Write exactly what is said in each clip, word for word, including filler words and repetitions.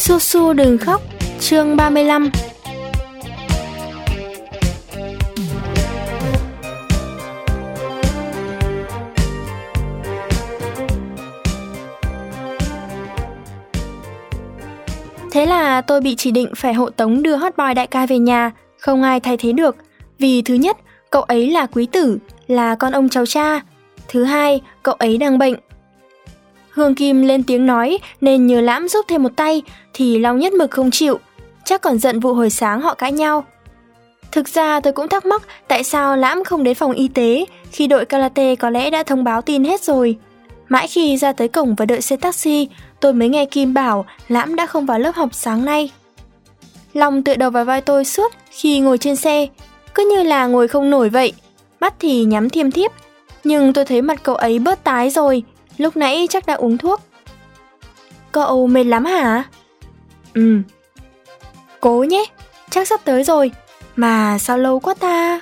Su Su đừng khóc, chương ba mươi lăm. Thế là tôi bị chỉ định phải hộ tống đưa hot boy đại ca về nhà, không ai thay thế được. Vì thứ nhất, cậu ấy là quý tử, là con ông cháu cha. Thứ hai, cậu ấy đang bệnh. Hương Kim lên tiếng nói nên nhờ Lãm giúp thêm một tay, thì Long nhất mực không chịu, chắc còn giận vụ hồi sáng họ cãi nhau. Thực ra tôi cũng thắc mắc tại sao Lãm không đến phòng y tế khi đội karate có lẽ đã thông báo tin hết rồi. Mãi khi ra tới cổng và đợi xe taxi, tôi mới nghe Kim bảo Lãm đã không vào lớp học sáng nay. Long tựa đầu vào vai tôi suốt khi ngồi trên xe, cứ như là ngồi không nổi vậy, mắt thì nhắm thiêm thiếp. Nhưng tôi thấy mặt cậu ấy bớt tái rồi, lúc nãy chắc đã uống thuốc. Cậu mệt lắm hả? Ừ. Cố nhé, chắc sắp tới rồi, mà sao lâu quá ta?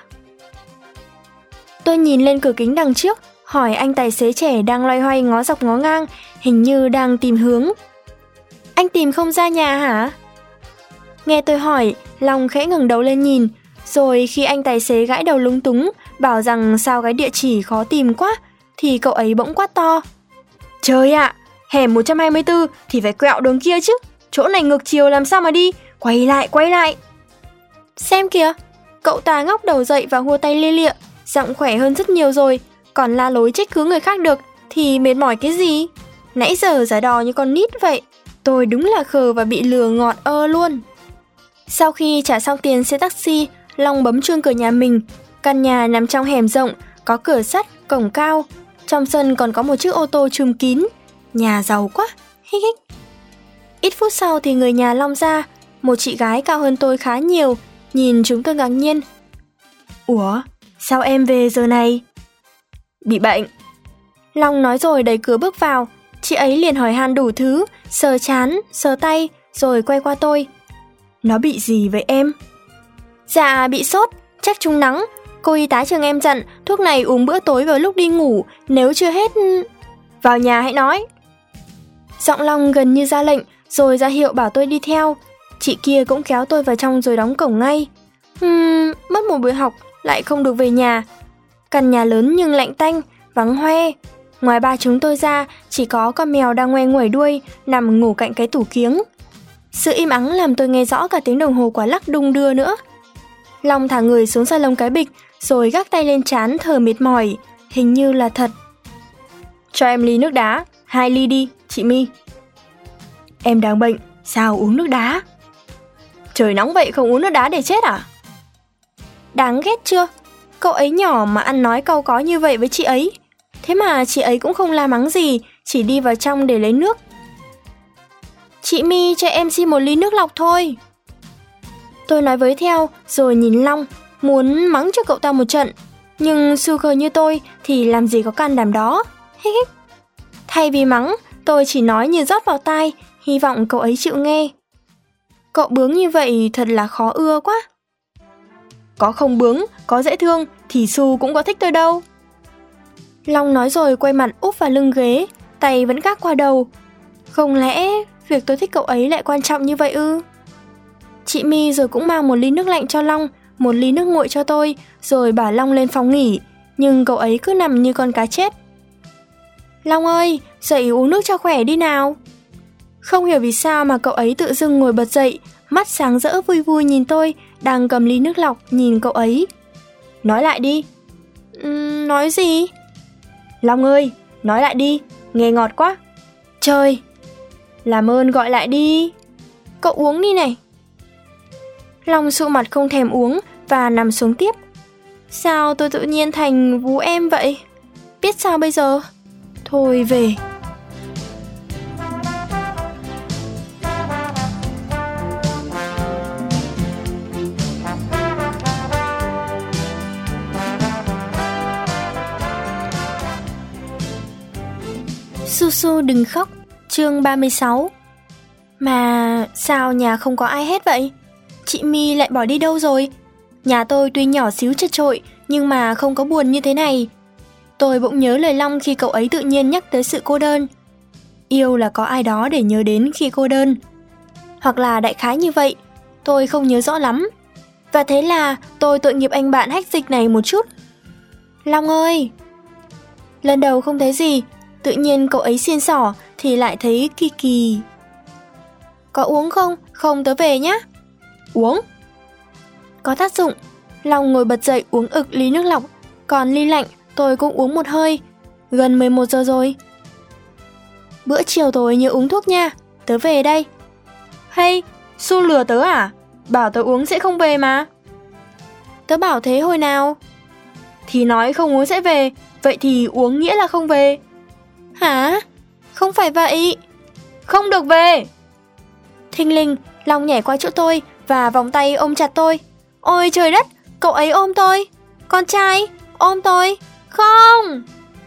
Tôi nhìn lên cửa kính đằng trước, hỏi anh tài xế trẻ đang loay hoay ngó dọc ngó ngang, hình như đang tìm hướng. Anh tìm không ra nhà hả? Nghe tôi hỏi, Long khẽ ngẩng đầu lên nhìn, rồi khi anh tài xế gãi đầu lúng túng, bảo rằng sao cái địa chỉ khó tìm quá, thì cậu ấy bỗng quát to. Trời ạ, à, hẻm một trăm hai mươi tư thì phải quẹo đường kia chứ, chỗ này ngược chiều làm sao mà đi, quay lại, quay lại. Xem kìa, cậu ta ngóc đầu dậy và hua tay lia lịa, giọng khỏe hơn rất nhiều rồi, còn la lối trách cứ người khác được thì mệt mỏi cái gì? Nãy giờ giả đò như con nít vậy. Tôi đúng là khờ và bị lừa ngọt ơ luôn. Sau khi trả xong tiền xe taxi, Long bấm chuông cửa nhà mình. Căn nhà nằm trong hẻm rộng, có cửa sắt, cổng cao. Trong sân còn có một chiếc ô tô trùm kín. Nhà giàu quá, hích hích. Ít phút sau thì người nhà Long ra, một chị gái cao hơn tôi khá nhiều, nhìn chúng tôi ngạc nhiên. Ủa, sao em về giờ này? Bị bệnh. Long nói rồi đẩy cửa bước vào. Chị ấy liền hỏi han đủ thứ, sờ trán, sờ tay, rồi quay qua tôi. Nó bị gì vậy em? Dạ bị sốt, chắc trúng nắng. Cô y tá trường em dặn thuốc này uống bữa tối vào lúc đi ngủ, nếu chưa hết... Vào nhà hãy nói. Giọng Long gần như ra lệnh, rồi ra hiệu bảo tôi đi theo. Chị kia cũng kéo tôi vào trong rồi đóng cổng ngay. Hmm, mất một buổi học, lại không được về nhà. Căn nhà lớn nhưng lạnh tanh, vắng hoe. Ngoài ba chúng tôi ra, chỉ có con mèo đang ngoe nguẩy đuôi, nằm ngủ cạnh cái tủ kiếng. Sự im ắng làm tôi nghe rõ cả tiếng đồng hồ quả lắc đung đưa nữa. Long thả người xuống salon cái bịch, rồi gác tay lên trán thở mệt mỏi, hình như là thật. Cho em ly nước đá, hai ly đi, chị My. Em đang bệnh, sao uống nước đá? Trời nóng vậy không uống nước đá để chết à? Đáng ghét chưa? Cậu ấy nhỏ mà ăn nói cau có như vậy với chị ấy. Thế mà chị ấy cũng không la mắng gì, chỉ đi vào trong để lấy nước. Chị My cho em xin một ly nước lọc thôi. Tôi nói với theo, rồi nhìn Long, muốn mắng cho cậu ta một trận. Nhưng sugar như tôi thì làm gì có can đảm đó. Hích hích. Thay vì mắng, tôi chỉ nói như rót vào tai, hy vọng cậu ấy chịu nghe. Cậu bướng như vậy thật là khó ưa quá. Có không bướng, có dễ thương thì Su cũng có thích tôi đâu. Long nói rồi quay mặt úp vào lưng ghế, tay vẫn gác qua đầu. Không lẽ việc tôi thích cậu ấy lại quan trọng như vậy ư? Chị My rồi cũng mang một ly nước lạnh cho Long, một ly nước nguội cho tôi, rồi bảo Long lên phòng nghỉ, nhưng cậu ấy cứ nằm như con cá chết. Long ơi, dậy uống nước cho khỏe đi nào. Không hiểu vì sao mà cậu ấy tự dưng ngồi bật dậy, mắt sáng rỡ vui vui nhìn tôi, đang cầm ly nước lọc nhìn cậu ấy. Nói lại đi. Uhm, nói gì? Long ơi, nói lại đi, nghe ngọt quá. Trời, làm ơn gọi lại đi. Cậu uống đi này. Long sụ mặt không thèm uống và nằm xuống tiếp. Sao tôi tự nhiên thành vú em vậy? Biết sao bây giờ? Thôi về. Su Su đừng khóc, chương ba mươi sáu. Mà sao nhà không có ai hết vậy? Chị My lại bỏ đi đâu rồi? Nhà tôi tuy nhỏ xíu chật chội, nhưng mà không có buồn như thế này. Tôi bỗng nhớ lời Long khi cậu ấy tự nhiên nhắc tới sự cô đơn. Yêu là có ai đó để nhớ đến khi cô đơn. hoặc là đại khái như vậy, tôi không nhớ rõ lắm. Và thế là tôi tội nghiệp anh bạn hách dịch này một chút. Long ơi! Lần đầu không thấy gì, tự nhiên cậu ấy xiên xỏ thì lại thấy kỳ kỳ. Có uống không? Không tớ về nhá. Uống. Có tác dụng. Long ngồi bật dậy uống ực ly nước lọc, còn ly lạnh tôi cũng uống một hơi. Gần mười một giờ rồi. Bữa chiều tối nhớ uống thuốc nha, tớ về đây. Hay, Su lừa tớ à? Bảo tớ uống sẽ không về mà. Tớ bảo thế hồi nào? Thì nói không uống sẽ về, vậy thì uống nghĩa là không về. Hả? Không phải vậy. Không được về. Thình lình, Long nhảy qua chỗ tôi và vòng tay ôm chặt tôi. Ôi trời đất, cậu ấy ôm tôi. Con trai, ôm tôi. Không!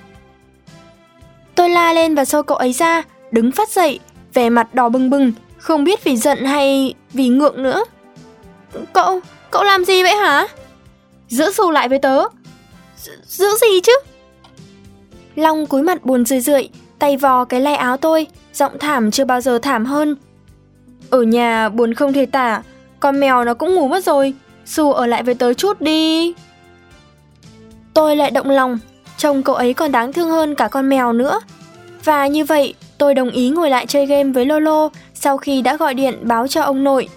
Tôi la lên và xô cậu ấy ra, đứng phát dậy, vẻ mặt đỏ bừng bừng, không biết vì giận hay vì ngượng nữa. Cậu, cậu làm gì vậy hả? Giữ Su lại với tớ. Giữ gì chứ? Long cúi mặt buồn rười rượi, tay vò cái le áo tôi, giọng thảm chưa bao giờ thảm hơn. Ở nhà buồn không thể tả, con mèo nó cũng ngủ mất rồi, Su ở lại với tớ chút đi. Tôi lại động lòng, trông cậu ấy còn đáng thương hơn cả con mèo nữa. Và như vậy, tôi đồng ý ngồi lại chơi game với Lolo sau khi đã gọi điện báo cho ông nội.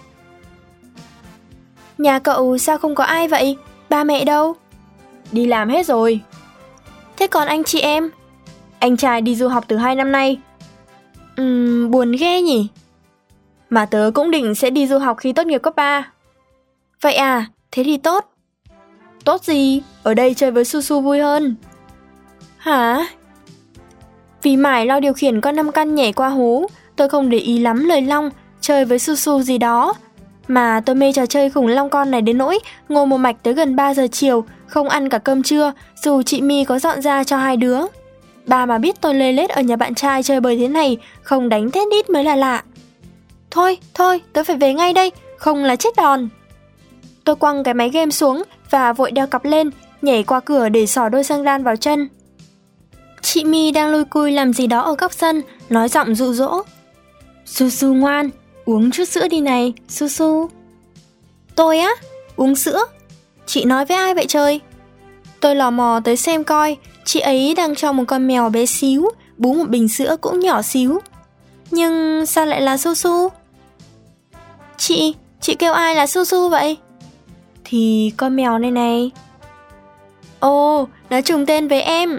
Nhà cậu sao không có ai vậy? Ba mẹ đâu? Đi làm hết rồi. Thế còn anh chị em? Anh trai đi du học từ hai năm nay. Ừm, buồn ghê nhỉ? Mà tớ cũng định sẽ đi du học khi tốt nghiệp cấp ba. Vậy à, thế thì tốt. Tốt gì? Ở đây chơi với Su Su vui hơn. Hả? Vì mải lo điều khiển con năm căn nhảy qua hố, tôi không để ý lắm lời Long chơi với Su Su gì đó. Mà tôi mê trò chơi khủng long con này đến nỗi ngồi một mạch tới gần ba giờ chiều, không ăn cả cơm trưa, dù chị My có dọn ra cho hai đứa. Bà mà biết tôi lê lết ở nhà bạn trai chơi bời thế này, không đánh thét đít mới là lạ. Thôi, thôi, tớ phải về ngay đây, không là chết đòn. Tôi quăng cái máy game xuống và vội đeo cặp lên, nhảy qua cửa để xỏ đôi xăng đan vào chân. Chị My đang lôi cui làm gì đó ở góc sân, nói giọng dụ dỗ. Su Su ngoan, uống chút sữa đi này, Su Su. Tôi á? Uống sữa? Chị nói với ai vậy trời? Tôi lò mò tới xem coi, chị ấy đang cho một con mèo bé xíu bú một bình sữa cũng nhỏ xíu. Nhưng sao lại là Su Su? Chị, chị kêu ai là Su Su vậy? Thì con mèo này này. Ồ, nó trùng tên với em.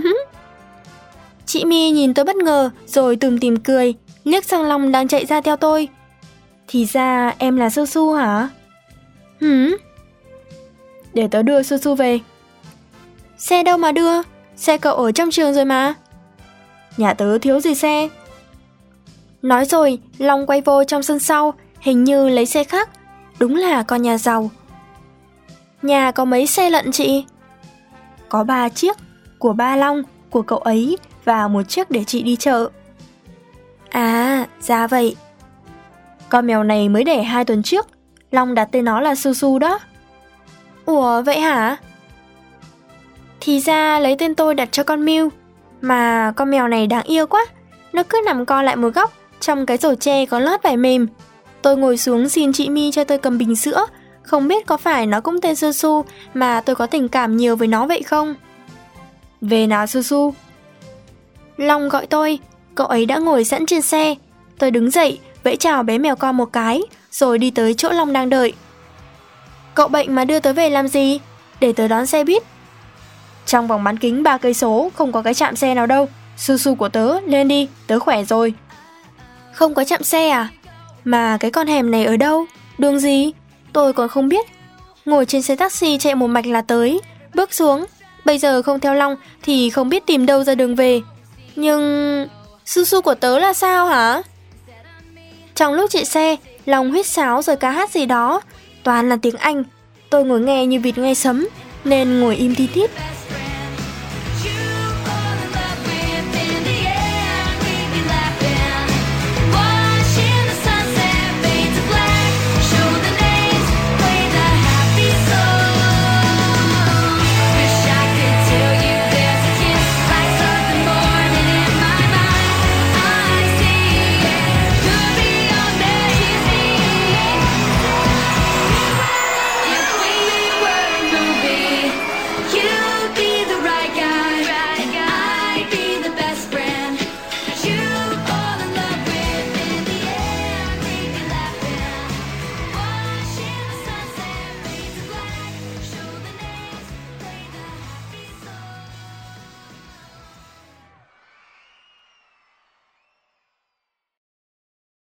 Chị My nhìn tôi bất ngờ rồi tủm tỉm cười, liếc sang Long đang chạy ra theo tôi. Thì ra em là Su Su hả? Hửm? Để tớ đưa Su Su về. Xe đâu mà đưa? Xe cậu ở trong trường rồi mà. Nhà tớ thiếu gì xe. Nói rồi, Long quay vô trong sân sau, hình như lấy xe khác. Đúng là con nhà giàu. Nhà có mấy xe lận chị? Có ba chiếc, của ba Long, của cậu ấy và một chiếc để chị đi chợ. À, ra vậy. Con mèo này mới đẻ hai tuần trước, Long đặt tên nó là Su Su đó. Ủa vậy hả? Thì ra lấy tên tôi đặt cho con Mew. Mà con mèo này đáng yêu quá, nó cứ nằm co lại một góc trong cái rổ tre có lót vải mềm. Tôi ngồi xuống xin chị My cho tôi cầm bình sữa. Không biết có phải nó cũng tên Su Su mà tôi có tình cảm nhiều với nó vậy không? Về nào Su Su. Long gọi tôi, cậu ấy đã ngồi sẵn trên xe. Tôi đứng dậy, vẫy chào bé mèo con một cái, rồi đi tới chỗ Long đang đợi. Cậu bệnh mà đưa tớ về làm gì? Để tớ đón xe buýt. Trong vòng bán kính ba cây số không có cái trạm xe nào đâu. Su Su của tớ, lên đi, tớ khỏe rồi. Không có trạm xe à? Mà cái con hẻm này ở đâu? Đường gì? Tôi còn không biết. Ngồi trên xe taxi chạy một mạch là tới. Bước xuống, bây giờ không theo Long thì không biết tìm đâu ra đường về. Nhưng... Su Su của tớ là sao hả? Trong lúc chạy xe, Long huýt sáo rồi ca hát gì đó. Toàn là tiếng Anh. Tôi ngồi nghe như vịt nghe sấm, nên ngồi im ti tít.